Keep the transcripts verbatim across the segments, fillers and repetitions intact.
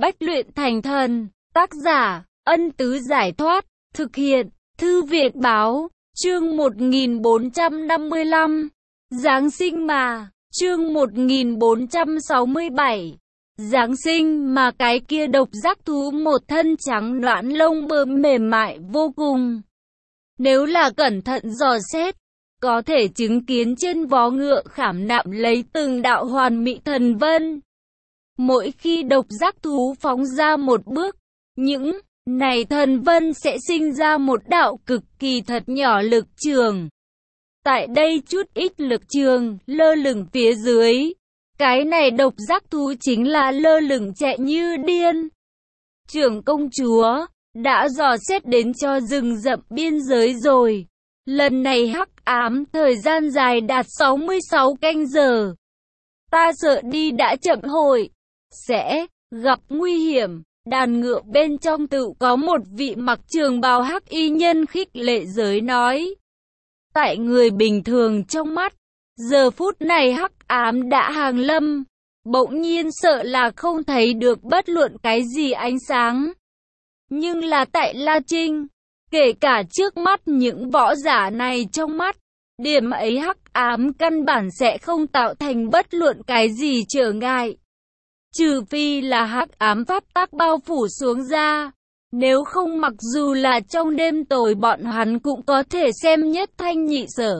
bách luyện thành thần. Tác giả, Ân Tứ Giải Thoát. Thực hiện, Thư viện Báo. Chương một nghìn bốn trăm năm mươi lăm. Giáng sinh mà. Chương một nghìn bốn trăm sáu mươi bảy. Giáng sinh mà cái kia độc giác thú một thân trắng nõn lông bướm mềm mại vô cùng. Nếu là cẩn thận dò xét, có thể chứng kiến trên vó ngựa khảm nạm lấy từng đạo hoàn mỹ thần vân. Mỗi khi độc giác thú phóng ra một bước, những này thần vân sẽ sinh ra một đạo cực kỳ thật nhỏ lực trường. Tại đây chút ít lực trường lơ lửng phía dưới. Cái này độc giác thú chính là lơ lửng chạy như điên. Trưởng công chúa đã dò xét đến cho rừng rậm biên giới rồi. Lần này hắc ám thời gian dài đạt sáu mươi sáu canh giờ. Ta sợ đi đã chậm hội, sẽ gặp nguy hiểm. Đàn ngựa bên trong tự có một vị mặc trường bào hắc y nhân khích lệ giới nói. Tại người bình thường trong mắt, giờ phút này hắc ám đã hàng lâm, bỗng nhiên sợ là không thấy được bất luận cái gì ánh sáng. Nhưng là tại La Trinh, kể cả trước mắt những võ giả này trong mắt, điểm ấy hắc ám căn bản sẽ không tạo thành bất luận cái gì trở ngại. Trừ phi là hắc ám pháp tắc bao phủ xuống ra, nếu không mặc dù là trong đêm tối bọn hắn cũng có thể xem nhất thanh nhị sở.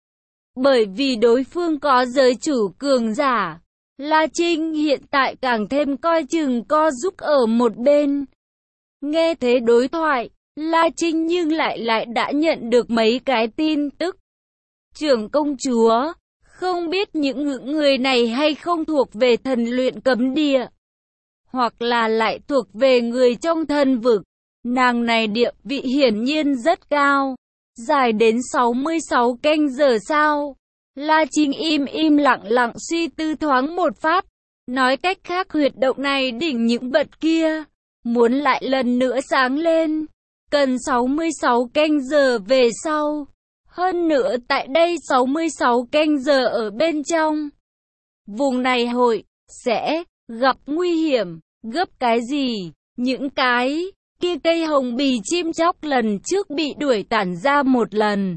Bởi vì đối phương có giới chủ cường giả, La Trinh hiện tại càng thêm coi chừng co giúp ở một bên. Nghe thế đối thoại, La Trinh nhưng lại lại đã nhận được mấy cái tin tức. Trưởng công chúa, không biết những người này hay không thuộc về thần luyện cấm địa, hoặc là lại thuộc về người trong thần vực. Nàng này địa vị hiển nhiên rất cao, dài đến sáu mươi sáu canh giờ sao? La Trinh im im lặng lặng suy tư thoáng một phát, nói cách khác huyệt động này đỉnh những vật kia, muốn lại lần nữa sáng lên, cần sáu mươi sáu canh giờ về sau. Hơn nữa tại đây sáu mươi sáu canh giờ ở bên trong vùng này hội sẽ gặp nguy hiểm. Gấp cái gì? Những cái kia cây hồng bì chim chóc lần trước bị đuổi tản ra một lần.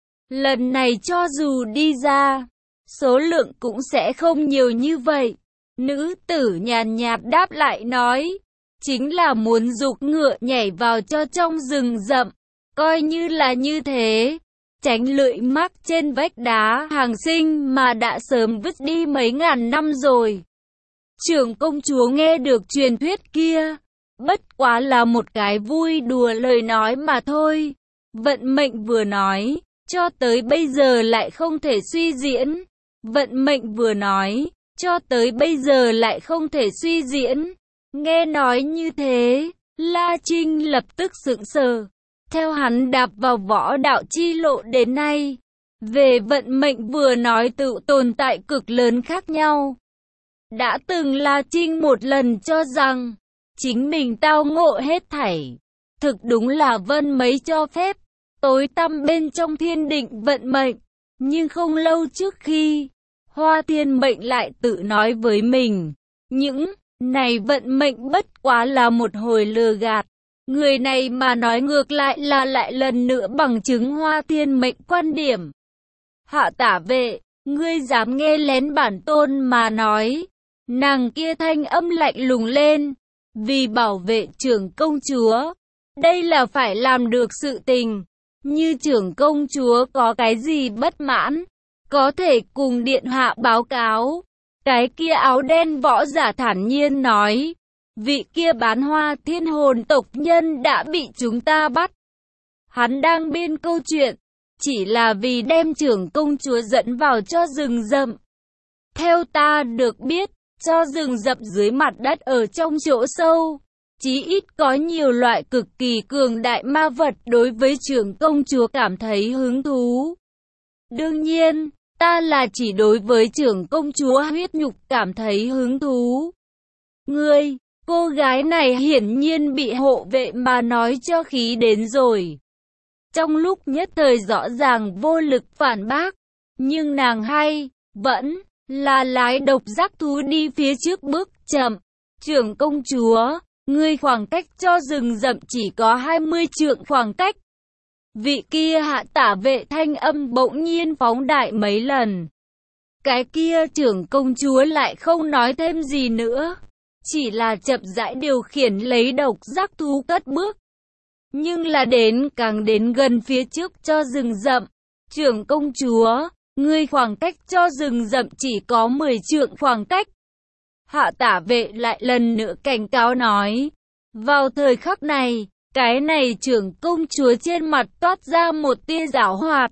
Lần này cho dù đi ra, số lượng cũng sẽ không nhiều như vậy. Nữ tử nhàn nhạt đáp lại nói, chính là muốn giục ngựa nhảy vào cho trong rừng rậm. Coi như là như thế, tránh lưỡi mắc trên vách đá hàng sinh mà đã sớm vứt đi mấy ngàn năm rồi. Trưởng công chúa nghe được truyền thuyết kia, bất quá là một cái vui đùa lời nói mà thôi. Vận mệnh vừa nói, cho tới bây giờ lại không thể suy diễn. Vận mệnh vừa nói, cho tới bây giờ lại không thể suy diễn. Nghe nói như thế, La Trinh lập tức sững sờ. Theo hắn đạp vào võ đạo chi lộ đến nay, về vận mệnh vừa nói tự tồn tại cực lớn khác nhau. Đã từng La Trinh một lần cho rằng, chính mình tao ngộ hết thảy. Thực đúng là vân mấy cho phép, tối tăm bên trong thiên định vận mệnh. Nhưng không lâu trước khi, Hoa Thiên Mệnh lại tự nói với mình, những này vận mệnh bất quá là một hồi lừa gạt. Người này mà nói ngược lại là lại lần nữa bằng chứng Hoa Thiên Mệnh quan điểm. Hạ tả vệ, ngươi dám nghe lén bản tôn mà nói. Nàng kia thanh âm lạnh lùng lên, vì bảo vệ trưởng công chúa, đây là phải làm được sự tình. Như trưởng công chúa có cái gì bất mãn, có thể cùng điện hạ báo cáo. Cái kia áo đen võ giả thản nhiên nói, vị kia bán hoa thiên hồn tộc nhân đã bị chúng ta bắt. Hắn đang biên câu chuyện, chỉ là vì đem trưởng công chúa dẫn vào cho rừng rậm. Theo ta được biết, cho rừng rậm dưới mặt đất ở trong chỗ sâu, chí ít có nhiều loại cực kỳ cường đại ma vật đối với trưởng công chúa cảm thấy hứng thú. Đương nhiên, ta là chỉ đối với trưởng công chúa huyết nhục cảm thấy hứng thú. Ngươi, cô gái này hiển nhiên bị hộ vệ mà nói cho khí đến rồi. Trong lúc nhất thời rõ ràng vô lực phản bác, nhưng nàng hay, vẫn là lái độc giác thú đi phía trước bước chậm. Trưởng công chúa, ngươi khoảng cách cho rừng rậm chỉ có hai mươi trượng khoảng cách. Vị kia hạ tả vệ thanh âm bỗng nhiên phóng đại mấy lần. Cái kia trưởng công chúa lại không nói thêm gì nữa, chỉ là chậm rãi điều khiển lấy độc giác thú cất bước. Nhưng là đến càng đến gần phía trước cho rừng rậm. Trưởng công chúa, ngươi khoảng cách cho rừng rậm chỉ có mười trượng khoảng cách. Hạ tả vệ lại lần nữa cảnh cáo nói. Vào thời khắc này, cái này trưởng công chúa trên mặt toát ra một tia giảo hoạt,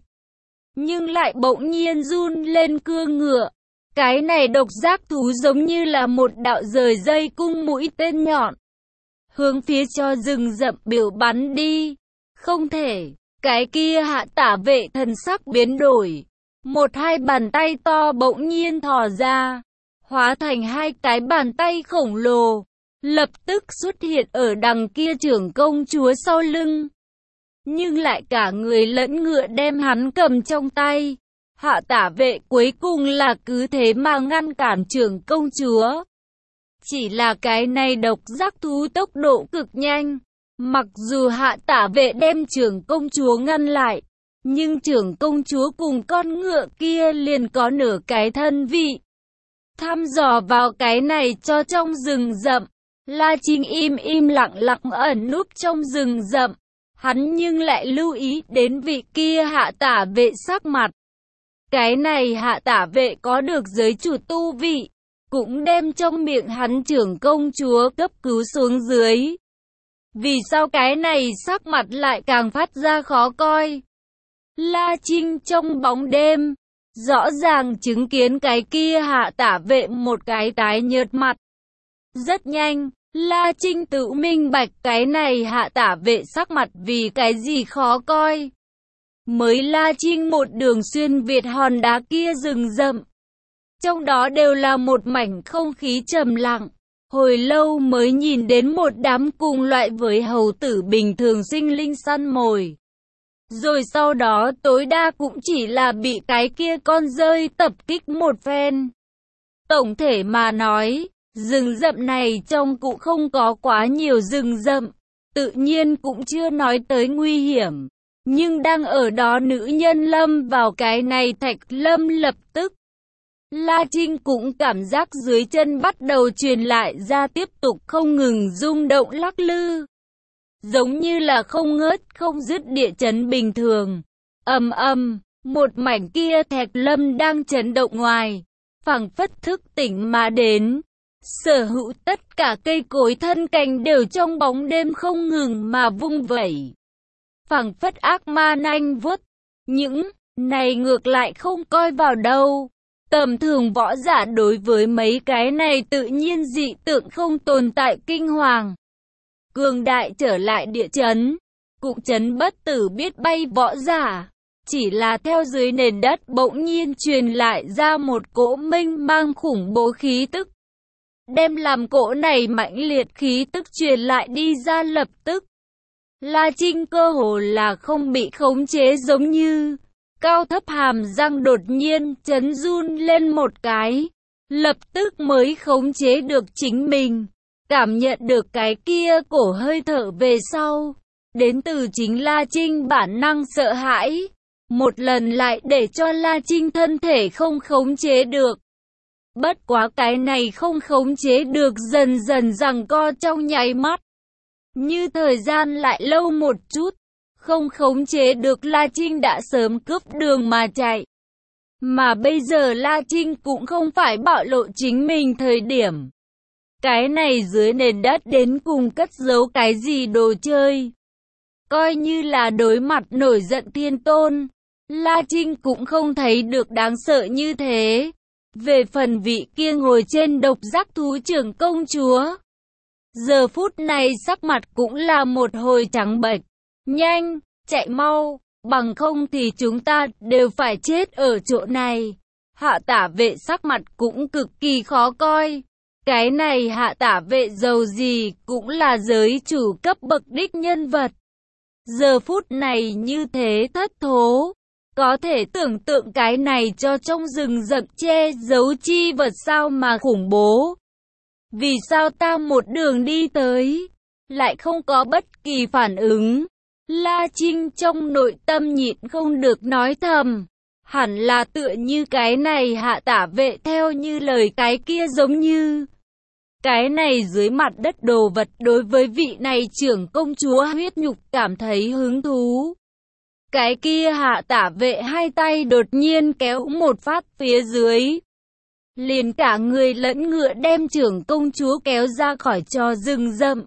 nhưng lại bỗng nhiên run lên cương ngựa. Cái này độc giác thú giống như là một đạo rời dây cung mũi tên nhọn, hướng phía cho rừng rậm biểu bắn đi. Không thể, cái kia hạ tả vệ thần sắc biến đổi. Một hai bàn tay to bỗng nhiên thò ra, hóa thành hai cái bàn tay khổng lồ, lập tức xuất hiện ở đằng kia trưởng công chúa sau lưng. Nhưng lại cả người lẫn ngựa đem hắn cầm trong tay. Hạ tả vệ cuối cùng là cứ thế mà ngăn cản trưởng công chúa. Chỉ là cái này độc giác thú tốc độ cực nhanh. Mặc dù hạ tả vệ đem trưởng công chúa ngăn lại, nhưng trưởng công chúa cùng con ngựa kia liền có nửa cái thân vị. Thăm dò vào cái này cho trong rừng rậm. La Trinh im im lặng lặng ẩn núp trong rừng rậm. Hắn nhưng lại lưu ý đến vị kia hạ tả vệ sắc mặt. Cái này hạ tả vệ có được giới chủ tu vị, cũng đem trong miệng hắn trưởng công chúa cấp cứu xuống dưới. Vì sao cái này sắc mặt lại càng phát ra khó coi? La Trinh trong bóng đêm, rõ ràng chứng kiến cái kia hạ tả vệ một cái tái nhợt mặt. Rất nhanh, La Trinh tự minh bạch cái này hạ tả vệ sắc mặt vì cái gì khó coi. Mới La Trinh một đường xuyên Việt hòn đá kia rừng rậm. Trong đó đều là một mảnh không khí trầm lặng. Hồi lâu mới nhìn đến một đám cùng loại với hầu tử bình thường sinh linh săn mồi. Rồi sau đó tối đa cũng chỉ là bị cái kia con rơi tập kích một phen. Tổng thể mà nói, rừng rậm này trông cũng không có quá nhiều rừng rậm, tự nhiên cũng chưa nói tới nguy hiểm. Nhưng đang ở đó nữ nhân lâm vào cái này thạch lâm lập tức. La Trinh cũng cảm giác dưới chân bắt đầu truyền lại ra tiếp tục không ngừng rung động lắc lư. Giống như là không ngớt không dứt địa chấn bình thường. Ầm ầm, một mảnh kia thạch lâm đang chấn động ngoài, phảng phất thức tỉnh mà đến. Sở hữu tất cả cây cối thân cành đều trong bóng đêm không ngừng mà vung vẩy. Phảng phất ác ma nanh vuốt. Những này ngược lại không coi vào đâu. Tầm thường võ giả đối với mấy cái này tự nhiên dị tượng không tồn tại kinh hoàng. Cường đại trở lại địa chấn, cũng chấn bất tử biết bay võ giả. Chỉ là theo dưới nền đất bỗng nhiên truyền lại ra một cỗ mênh mang khủng bố khí tức. Đem làm cỗ này mãnh liệt khí tức truyền lại đi ra lập tức. La Trinh cơ hồ là không bị khống chế giống như cao thấp hàm răng đột nhiên chấn run lên một cái. Lập tức mới khống chế được chính mình. Cảm nhận được cái kia cổ hơi thở về sau. Đến từ chính La Trinh bản năng sợ hãi. Một lần lại để cho La Trinh thân thể không khống chế được. Bất quá cái này không khống chế được dần dần giằng co trong nháy mắt. Như thời gian lại lâu một chút. Không khống chế được La Trinh đã sớm cướp đường mà chạy. Mà bây giờ La Trinh cũng không phải bạo lộ chính mình thời điểm. Cái này dưới nền đất đến cùng cất giấu cái gì đồ chơi. Coi như là đối mặt nổi giận thiên tôn, La Trinh cũng không thấy được đáng sợ như thế. Về phần vị kia ngồi trên độc giác thú trưởng công chúa, giờ phút này sắc mặt cũng là một hồi trắng bệch. Nhanh, chạy mau, bằng không thì chúng ta đều phải chết ở chỗ này. Hạ tả vệ sắc mặt cũng cực kỳ khó coi. Cái này hạ tả vệ giàu gì cũng là giới chủ cấp bậc đích nhân vật. Giờ phút này như thế thất thố. Có thể tưởng tượng cái này cho trong rừng rậm che giấu chi vật sao mà khủng bố. Vì sao ta một đường đi tới, lại không có bất kỳ phản ứng? La Trinh trong nội tâm nhịn không được nói thầm. Hẳn là tựa như cái này Hạ Tả Vệ theo như lời cái kia giống như. Cái này dưới mặt đất đồ vật đối với vị này trưởng công chúa huyết nhục cảm thấy hứng thú. Cái kia Hạ Tả Vệ hai tay đột nhiên kéo một phát phía dưới. Liền cả người lẫn ngựa đem trưởng công chúa kéo ra khỏi trò rừng rậm.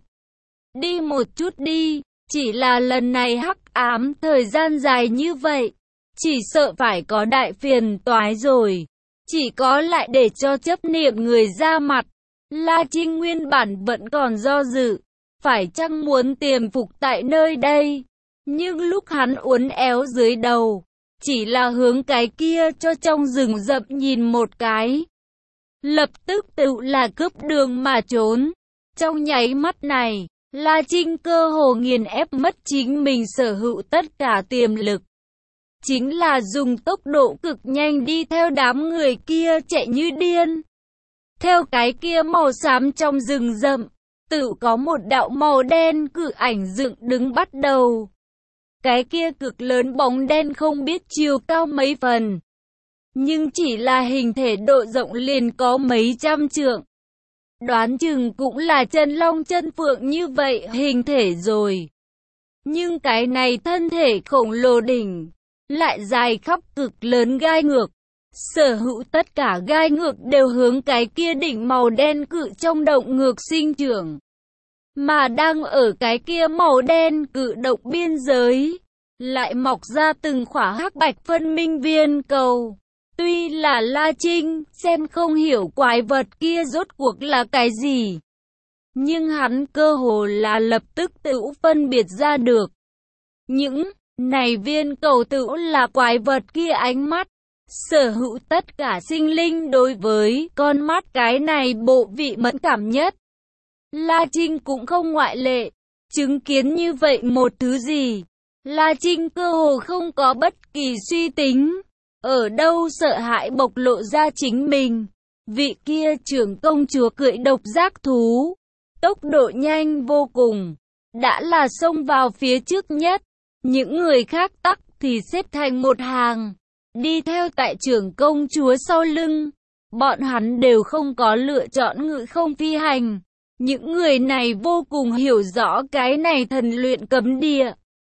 Đi một chút đi, chỉ là lần này hắc ám thời gian dài như vậy. Chỉ sợ phải có đại phiền toái rồi. Chỉ có lại để cho chấp niệm người ra mặt. La Trinh nguyên bản vẫn còn do dự. Phải chăng muốn tiềm phục tại nơi đây? Nhưng lúc hắn uốn éo dưới đầu. Chỉ là hướng cái kia cho trong rừng rậm nhìn một cái. Lập tức tự là cướp đường mà trốn. Trong nháy mắt này, La Trinh cơ hồ nghiền ép mất chính mình sở hữu tất cả tiềm lực. Chính là dùng tốc độ cực nhanh đi theo đám người kia chạy như điên. Theo cái kia màu xám trong rừng rậm, tự có một đạo màu đen cự ảnh dựng đứng bắt đầu. Cái kia cực lớn bóng đen không biết chiều cao mấy phần. Nhưng chỉ là hình thể độ rộng liền có mấy trăm trượng. Đoán chừng cũng là chân long chân phượng như vậy hình thể rồi. Nhưng cái này thân thể khổng lồ đỉnh, lại dài khắp cực lớn gai ngược. Sở hữu tất cả gai ngược đều hướng cái kia đỉnh màu đen cự trong động ngược sinh trưởng. Mà đang ở cái kia màu đen cự động biên giới, lại mọc ra từng khỏa hắc bạch phân minh viên cầu. Tuy là La Trinh xem không hiểu quái vật kia rốt cuộc là cái gì, nhưng hắn cơ hồ là lập tức tự phân biệt ra được. Những này viên cầu tự là quái vật kia ánh mắt. Sở hữu tất cả sinh linh đối với con mắt cái này bộ vị mẫn cảm nhất. La Trinh cũng không ngoại lệ. Chứng kiến như vậy một thứ gì, La Trinh cơ hồ không có bất kỳ suy tính. Ở đâu sợ hãi bộc lộ ra chính mình. Vị kia trưởng công chúa cưỡi độc giác thú, tốc độ nhanh vô cùng, đã là xông vào phía trước nhất. Những người khác tắc thì xếp thành một hàng, đi theo tại trưởng công chúa sau lưng. Bọn hắn đều không có lựa chọn ngự không phi hành. Những người này vô cùng hiểu rõ cái này thần luyện cấm địa.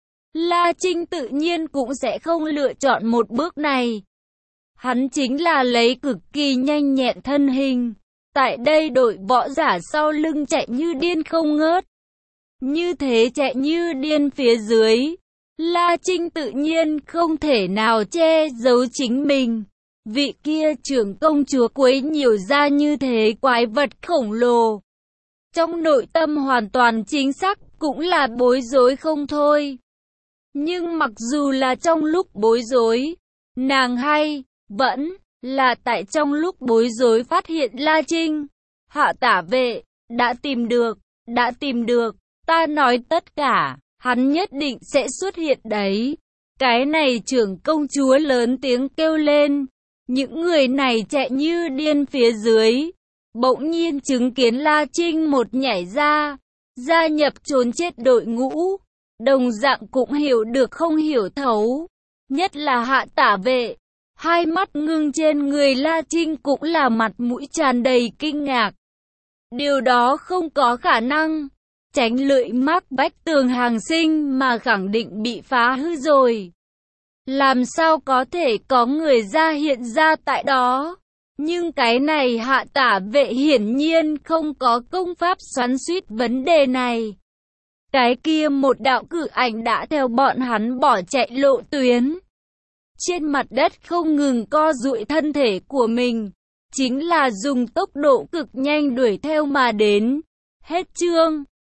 La Trinh tự nhiên cũng sẽ không lựa chọn một bước này. Hắn chính là lấy cực kỳ nhanh nhẹn thân hình. Tại đây đội võ giả sau lưng chạy như điên không ngớt. Như thế chạy như điên phía dưới, La Trinh tự nhiên không thể nào che giấu chính mình. Vị kia trưởng công chúa quấy nhiều ra như thế quái vật khổng lồ. Trong nội tâm hoàn toàn chính xác cũng là bối rối không thôi. Nhưng mặc dù là trong lúc bối rối, nàng hay vẫn là tại trong lúc bối rối phát hiện La Trinh. Hạ Tả Vệ, đã tìm được, đã tìm được, ta nói tất cả, hắn nhất định sẽ xuất hiện đấy. Cái này trưởng công chúa lớn tiếng kêu lên. Những người này chạy như điên phía dưới. Bỗng nhiên chứng kiến La Trinh một nhảy ra, gia nhập trốn chết đội ngũ. Đồng dạng cũng hiểu được không hiểu thấu. Nhất là Hạ Tả Vệ. Hai mắt ngưng trên người La Trinh cũng là mặt mũi tràn đầy kinh ngạc. Điều đó không có khả năng. Tránh lưỡi mắc bách tường hàng sinh mà khẳng định bị phá hư rồi. Làm sao có thể có người ra hiện ra tại đó? Nhưng cái này Hạ Tả Vệ hiển nhiên không có công pháp xoắn suýt vấn đề này. Cái kia một đạo cử ảnh đã theo bọn hắn bỏ chạy lộ tuyến. Trên mặt đất không ngừng co duỗi thân thể của mình. Chính là dùng tốc độ cực nhanh đuổi theo mà đến. Hết chương.